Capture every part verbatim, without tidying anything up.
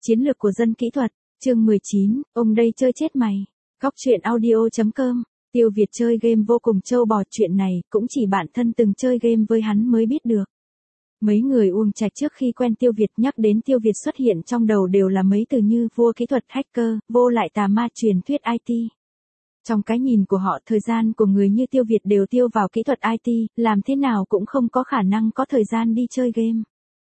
Chiến lược của dân kỹ thuật, chương mười chín, ông đây chơi chết mày. Góc truyện audio.com, Tiêu Việt chơi game vô cùng trâu bò, chuyện này cũng chỉ bản thân từng chơi game với hắn mới biết được. Mấy người Uông Trạch trước khi quen Tiêu Việt nhắc đến Tiêu Việt xuất hiện trong đầu đều là mấy từ như vua kỹ thuật, hacker, vô lại tà ma, truyền thuyết i tê. Trong cái nhìn của họ, thời gian của người như Tiêu Việt đều tiêu vào kỹ thuật i tê, làm thế nào cũng không có khả năng có thời gian đi chơi game.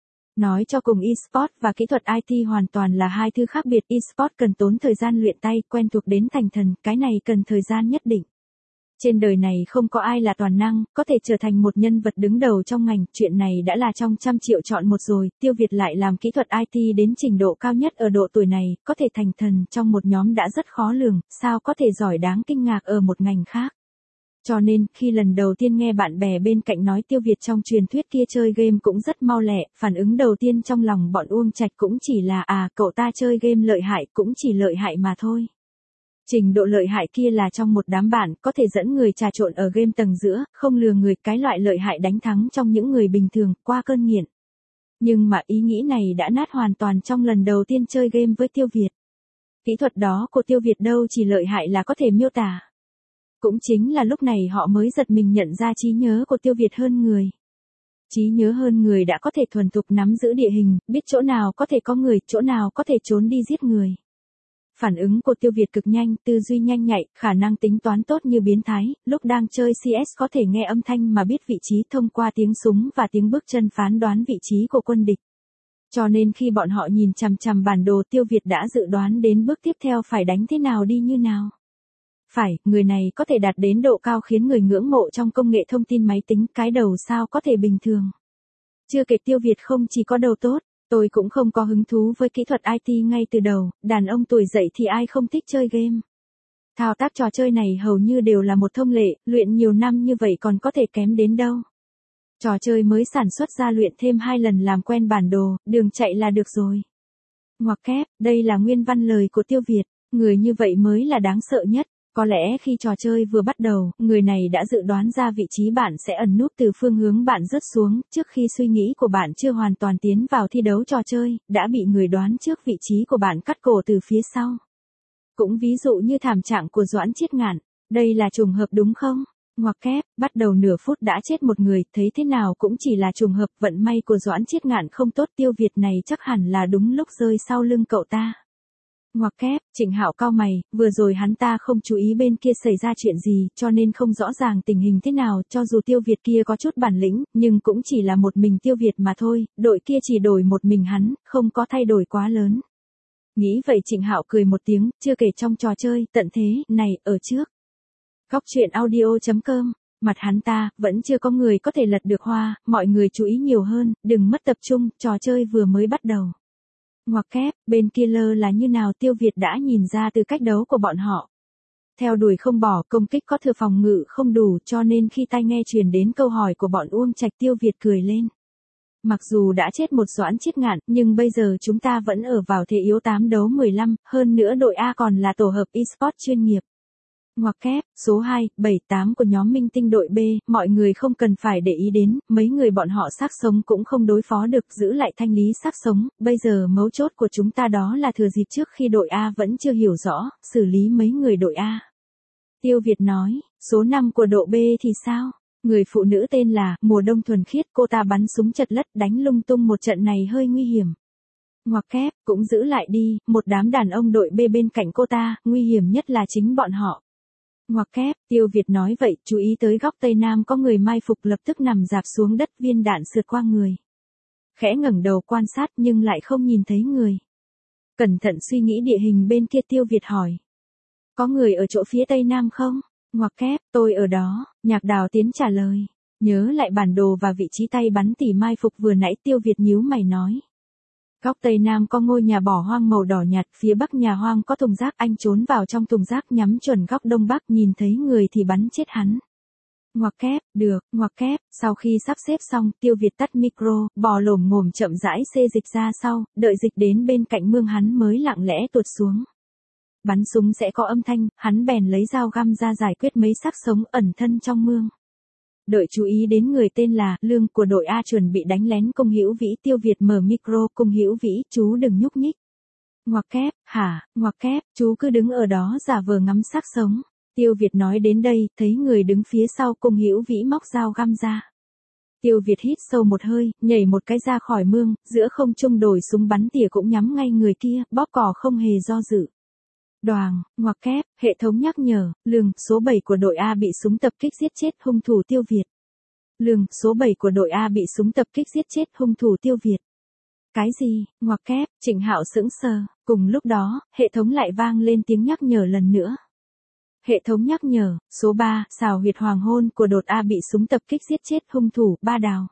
Nói cho cùng, e-sport và kỹ thuật i tê hoàn toàn là hai thứ khác biệt. E-sport cần tốn thời gian luyện tay, quen thuộc đến thành thần, cái này cần thời gian nhất định. Trên đời này không có ai là toàn năng, có thể trở thành một nhân vật đứng đầu trong ngành, chuyện này đã là trong trăm triệu chọn một rồi. Tiêu Việt lại làm kỹ thuật i tê đến trình độ cao nhất ở độ tuổi này, có thể thành thần trong một nhóm đã rất khó lường, sao có thể giỏi đáng kinh ngạc ở một ngành khác. Cho nên, khi lần đầu tiên nghe bạn bè bên cạnh nói Tiêu Việt trong truyền thuyết kia chơi game cũng rất mau lẹ, phản ứng đầu tiên trong lòng bọn Uông Trạch cũng chỉ là à, cậu ta chơi game lợi hại, cũng chỉ lợi hại mà thôi. Trình độ lợi hại kia là trong một đám bạn, có thể dẫn người trà trộn ở game tầng giữa, không lừa người, cái loại lợi hại đánh thắng trong những người bình thường, qua cơn nghiện. Nhưng mà ý nghĩ này đã nát hoàn toàn trong lần đầu tiên chơi game với Tiêu Việt. Kỹ thuật đó của Tiêu Việt đâu chỉ lợi hại là có thể miêu tả. Cũng chính là lúc này họ mới giật mình nhận ra trí nhớ của Tiêu Việt hơn người. Trí nhớ hơn người đã có thể thuần thục nắm giữ địa hình, biết chỗ nào có thể có người, chỗ nào có thể trốn đi giết người. Phản ứng của Tiêu Việt cực nhanh, tư duy nhanh nhạy, khả năng tính toán tốt như biến thái, lúc đang chơi xê ét có thể nghe âm thanh mà biết vị trí thông qua tiếng súng và tiếng bước chân phán đoán vị trí của quân địch. Cho nên khi bọn họ nhìn chằm chằm bản đồ, Tiêu Việt đã dự đoán đến bước tiếp theo phải đánh thế nào, đi như nào. Phải, người này có thể đạt đến độ cao khiến người ngưỡng mộ trong công nghệ thông tin máy tính, cái đầu sao có thể bình thường. Chưa kể Tiêu Việt không chỉ có đầu tốt, tôi cũng không có hứng thú với kỹ thuật i tê ngay từ đầu, đàn ông tuổi dậy thì ai không thích chơi game. Thao tác trò chơi này hầu như đều là một thông lệ, luyện nhiều năm như vậy còn có thể kém đến đâu. Trò chơi mới sản xuất ra, luyện thêm hai lần làm quen bản đồ, đường chạy là được rồi. Ngoặc kép, đây là nguyên văn lời của Tiêu Việt, người như vậy mới là đáng sợ nhất. Có lẽ khi trò chơi vừa bắt đầu, người này đã dự đoán ra vị trí bạn sẽ ẩn núp từ phương hướng bạn rớt xuống, trước khi suy nghĩ của bạn chưa hoàn toàn tiến vào thi đấu trò chơi, đã bị người đoán trước vị trí của bạn cắt cổ từ phía sau. Cũng ví dụ như thảm trạng của Doãn Chiết Ngạn, đây là trùng hợp đúng không? Ngoặc kép, bắt đầu nửa phút đã chết một người, thấy thế nào cũng chỉ là trùng hợp, vận may của Doãn Chiết Ngạn không tốt, Tiêu Việt này chắc hẳn là đúng lúc rơi sau lưng cậu ta. Ngoặc kép, Trịnh Hạo cau mày, vừa rồi hắn ta không chú ý bên kia xảy ra chuyện gì, cho nên không rõ ràng tình hình thế nào, cho dù Tiêu Việt kia có chút bản lĩnh, nhưng cũng chỉ là một mình Tiêu Việt mà thôi, đội kia chỉ đổi một mình hắn, không có thay đổi quá lớn. Nghĩ vậy Trịnh Hạo cười một tiếng, chưa kể trong trò chơi, tận thế, này, ở trước. Góc truyện audio.com, mặt hắn ta, vẫn chưa có người có thể lật được hoa, mọi người chú ý nhiều hơn, đừng mất tập trung, trò chơi vừa mới bắt đầu. Ngoặc kép, bên kia lơ là như nào, Tiêu Việt đã nhìn ra từ cách đấu của bọn họ. Theo đuổi không bỏ, công kích có thừa, phòng ngự không đủ, cho nên khi tai nghe truyền đến câu hỏi của bọn Uông Trạch, Tiêu Việt cười lên. Mặc dù đã chết một Doãn Chiết Ngạn, nhưng bây giờ chúng ta vẫn ở vào thế yếu tám đấu mười lăm, hơn nữa đội A còn là tổ hợp e-sport chuyên nghiệp. Ngoặc kép, số hai, bảy, tám của nhóm minh tinh đội B, mọi người không cần phải để ý đến, mấy người bọn họ xác sống cũng không đối phó được, giữ lại thanh lý xác sống, bây giờ mấu chốt của chúng ta đó là thừa dịp trước khi đội A vẫn chưa hiểu rõ, xử lý mấy người đội A. Tiêu Việt nói, số năm của đội B thì sao? Người phụ nữ tên là Mùa Đông Thuần Khiết, cô ta bắn súng chật lất, đánh lung tung một trận này hơi nguy hiểm. Ngoặc kép, cũng giữ lại đi, một đám đàn ông đội B bên cạnh cô ta, nguy hiểm nhất là chính bọn họ. Ngoặc kép, Tiêu Việt nói vậy, chú ý tới góc tây nam có người mai phục, lập tức nằm rạp xuống đất, viên đạn sượt qua người. Khẽ ngẩng đầu quan sát nhưng lại không nhìn thấy người. Cẩn thận suy nghĩ địa hình bên kia, Tiêu Việt hỏi. Có người ở chỗ phía tây nam không? Ngoặc kép, tôi ở đó, Nhạc Đào Tiến trả lời. Nhớ lại bản đồ và vị trí tay bắn tỉ mai phục vừa nãy, Tiêu Việt nhíu mày nói. Góc tây nam có ngôi nhà bỏ hoang màu đỏ nhạt, phía bắc nhà hoang có thùng rác, anh trốn vào trong thùng rác nhắm chuẩn góc đông bắc, nhìn thấy người thì bắn chết hắn. Ngoặc kép, được, ngoặc kép, sau khi sắp xếp xong, Tiêu Việt tắt micro, bò lổm ngổm chậm rãi xê dịch ra sau, đợi dịch đến bên cạnh mương hắn mới lặng lẽ tuột xuống. Bắn súng sẽ có âm thanh, hắn bèn lấy dao găm ra giải quyết mấy xác sống ẩn thân trong mương. Đợi chú ý đến người tên là Lương của đội A chuẩn bị đánh lén Cung Hữu Vĩ, Tiêu Việt mở micro, Cung Hữu Vĩ, chú đừng nhúc nhích. Ngoặc kép, hả, ngoặc kép, chú cứ đứng ở đó giả vờ ngắm xác sống. Tiêu Việt nói đến đây, thấy người đứng phía sau Cung Hữu Vĩ móc dao găm ra. Tiêu Việt hít sâu một hơi, nhảy một cái ra khỏi mương, giữa không trung đổi súng bắn tỉa cũng nhắm ngay người kia, bóp cò không hề do dự. Đoàng, ngoặc kép, hệ thống nhắc nhở, lường, số bảy của đội A bị súng tập kích giết chết hung thủ Tiêu Việt. Lường, số bảy của đội A bị súng tập kích giết chết hung thủ Tiêu Việt. Cái gì, ngoặc kép, Trịnh Hạo sững sờ, cùng lúc đó, hệ thống lại vang lên tiếng nhắc nhở lần nữa. Hệ thống nhắc nhở, số ba, xào huyệt hoàng hôn của đột A bị súng tập kích giết chết hung thủ, Ba Đào.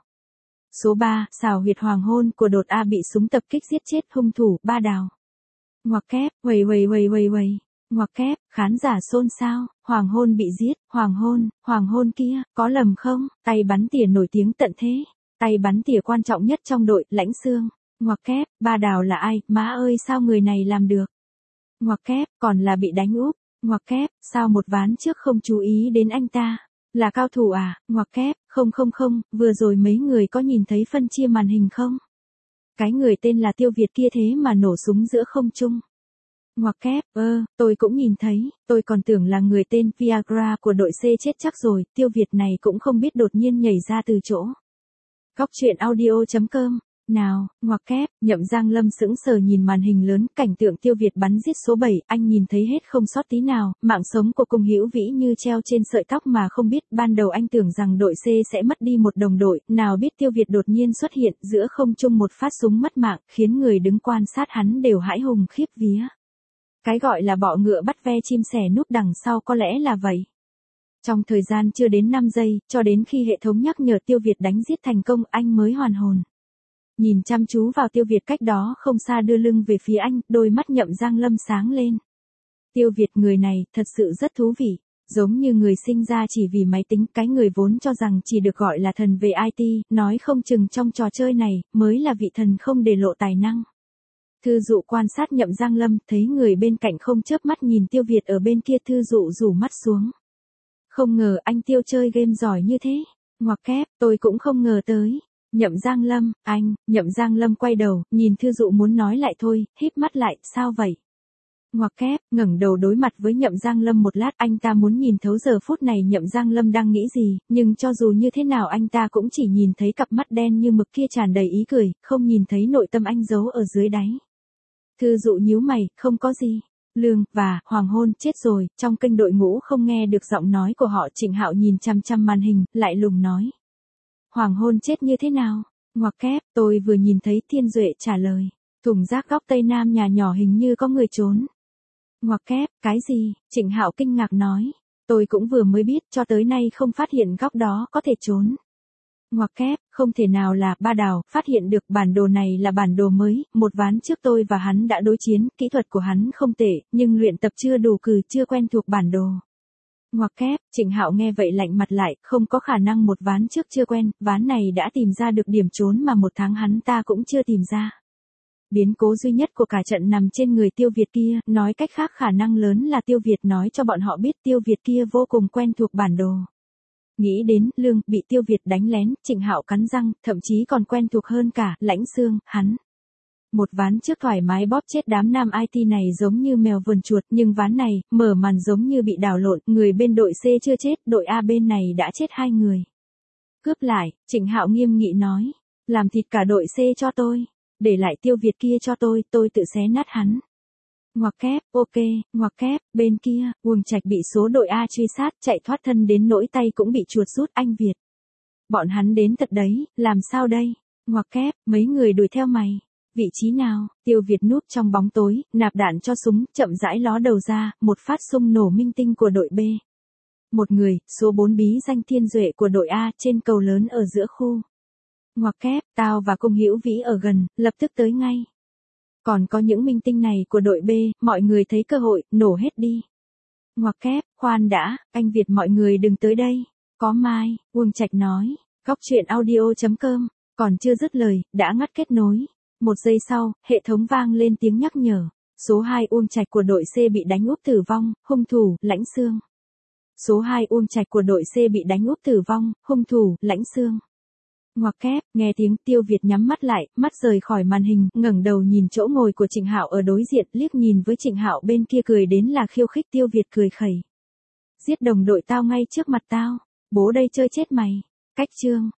Số ba, xào huyệt hoàng hôn của đột A bị súng tập kích giết chết hung thủ, Ba Đào. Ngoặc kép, quầy quầy quầy quầy quầy. Ngoặc kép, khán giả xôn xao, hoàng hôn bị giết, hoàng hôn, hoàng hôn kia, có lầm không? Tay bắn tỉa nổi tiếng tận thế. Tay bắn tỉa quan trọng nhất trong đội, Lãnh Xương. Ngoặc kép, Ba Đào là ai, má ơi sao người này làm được? Ngoặc kép, còn là bị đánh úp. Ngoặc kép, sao một ván trước không chú ý đến anh ta? Là cao thủ à? Ngoặc kép, không không không, vừa rồi mấy người có nhìn thấy phân chia màn hình không? Cái người tên là Tiêu Việt kia thế mà nổ súng giữa không trung. Ngoặc kép, ơ, tôi cũng nhìn thấy, tôi còn tưởng là người tên Viagra của đội C chết chắc rồi, Tiêu Việt này cũng không biết đột nhiên nhảy ra từ chỗ. Góc truyện audio chấm com. Nào, ngoặc kép, Nhậm Giang Lâm sững sờ nhìn màn hình lớn, cảnh tượng Tiêu Việt bắn giết số bảy, anh nhìn thấy hết không sót tí nào, mạng sống của Cung Hữu Vĩ như treo trên sợi tóc mà không biết, ban đầu anh tưởng rằng đội C sẽ mất đi một đồng đội, nào biết Tiêu Việt đột nhiên xuất hiện, giữa không trung một phát súng mất mạng, khiến người đứng quan sát hắn đều hãi hùng khiếp vía. Cái gọi là bọ ngựa bắt ve chim sẻ núp đằng sau có lẽ là vậy. Trong thời gian chưa đến năm giây, cho đến khi hệ thống nhắc nhở Tiêu Việt đánh giết thành công, anh mới hoàn hồn. Nhìn chăm chú vào Tiêu Việt cách đó không xa đưa lưng về phía anh, đôi mắt Nhậm Giang Lâm sáng lên. Tiêu Việt người này, thật sự rất thú vị, giống như người sinh ra chỉ vì máy tính, cái người vốn cho rằng chỉ được gọi là thần về i tê, nói không chừng trong trò chơi này, mới là vị thần không để lộ tài năng. Thư dụ quan sát Nhậm Giang Lâm, thấy người bên cạnh không chớp mắt nhìn Tiêu Việt ở bên kia, thư dụ rủ mắt xuống. Không ngờ anh Tiêu chơi game giỏi như thế, ngoặc kép, tôi cũng không ngờ tới. Nhậm Giang Lâm, anh, Nhậm Giang Lâm quay đầu, nhìn thư dụ muốn nói lại thôi, híp mắt lại, sao vậy? Ngoặc kép, ngẩng đầu đối mặt với Nhậm Giang Lâm một lát, anh ta muốn nhìn thấu giờ phút này Nhậm Giang Lâm đang nghĩ gì, nhưng cho dù như thế nào anh ta cũng chỉ nhìn thấy cặp mắt đen như mực kia tràn đầy ý cười, không nhìn thấy nội tâm anh giấu ở dưới đáy. Thư dụ nhíu mày, không có gì. Lương, và, hoàng hôn, chết rồi, trong kênh đội ngũ không nghe được giọng nói của họ. Trịnh Hạo nhìn chăm chăm màn hình, lại lùng nói. Hoàng hôn chết như thế nào? Ngoặc kép, tôi vừa nhìn thấy Thiên Duệ trả lời. Thùng rác góc Tây Nam nhà nhỏ hình như có người trốn. Ngoặc kép, cái gì? Trịnh Hạo kinh ngạc nói. Tôi cũng vừa mới biết, cho tới nay không phát hiện góc đó có thể trốn. Ngoặc kép, không thể nào là Ba Đào, phát hiện được bản đồ này là bản đồ mới, một ván trước tôi và hắn đã đối chiến, kỹ thuật của hắn không tệ, nhưng luyện tập chưa đủ cừ, chưa quen thuộc bản đồ. Ngoặc kép, Trịnh Hạo nghe vậy lạnh mặt lại, không có khả năng một ván trước chưa quen, ván này đã tìm ra được điểm trốn mà một tháng hắn ta cũng chưa tìm ra. Biến cố duy nhất của cả trận nằm trên người Tiêu Việt kia, nói cách khác khả năng lớn là Tiêu Việt nói cho bọn họ biết Tiêu Việt kia vô cùng quen thuộc bản đồ. Nghĩ đến, Lương, bị Tiêu Việt đánh lén, Trịnh Hạo cắn răng, thậm chí còn quen thuộc hơn cả, Lãnh Xương, hắn. Một ván trước thoải mái bóp chết đám nam i tê này giống như mèo vườn chuột, nhưng ván này, mở màn giống như bị đảo lộn, người bên đội C chưa chết, đội A bên này đã chết hai người. Cướp lại, Trịnh Hạo nghiêm nghị nói, làm thịt cả đội C cho tôi, để lại Tiêu Việt kia cho tôi, tôi tự xé nát hắn. Ngoặc kép, ok, ngoặc kép, bên kia, Uông Trạch bị số đội A truy sát, chạy thoát thân đến nỗi tay cũng bị chuột rút, anh Việt. Bọn hắn đến thật đấy, làm sao đây? Ngoặc kép, mấy người đuổi theo mày. Vị trí nào? Tiêu Việt núp trong bóng tối, nạp đạn cho súng, chậm rãi ló đầu ra, một phát xung nổ minh tinh của đội B. Một người, số bốn bí danh Thiên Duệ của đội A, trên cầu lớn ở giữa khu. Ngoặc kép, tao và Cung Hữu Vĩ ở gần, lập tức tới ngay. Còn có những minh tinh này của đội B, mọi người thấy cơ hội, nổ hết đi. Ngoặc kép, khoan đã, anh Việt mọi người đừng tới đây. Có mai, Uông Trạch nói, góc truyện audio chấm com, còn chưa dứt lời, đã ngắt kết nối. Một giây sau, hệ thống vang lên tiếng nhắc nhở. Số hai Uông Trạch của đội C bị đánh úp tử vong, hung thủ, Lãnh Xương. Số hai Uông Trạch của đội C bị đánh úp tử vong, hung thủ, Lãnh Xương. Ngoặc kép, nghe tiếng Tiêu Việt nhắm mắt lại, mắt rời khỏi màn hình, ngẩng đầu nhìn chỗ ngồi của Trịnh Hạo ở đối diện, liếc nhìn với Trịnh Hạo bên kia cười đến là khiêu khích. Tiêu Việt cười khẩy. Giết đồng đội tao ngay trước mặt tao, bố đây chơi chết mày. Cách chương.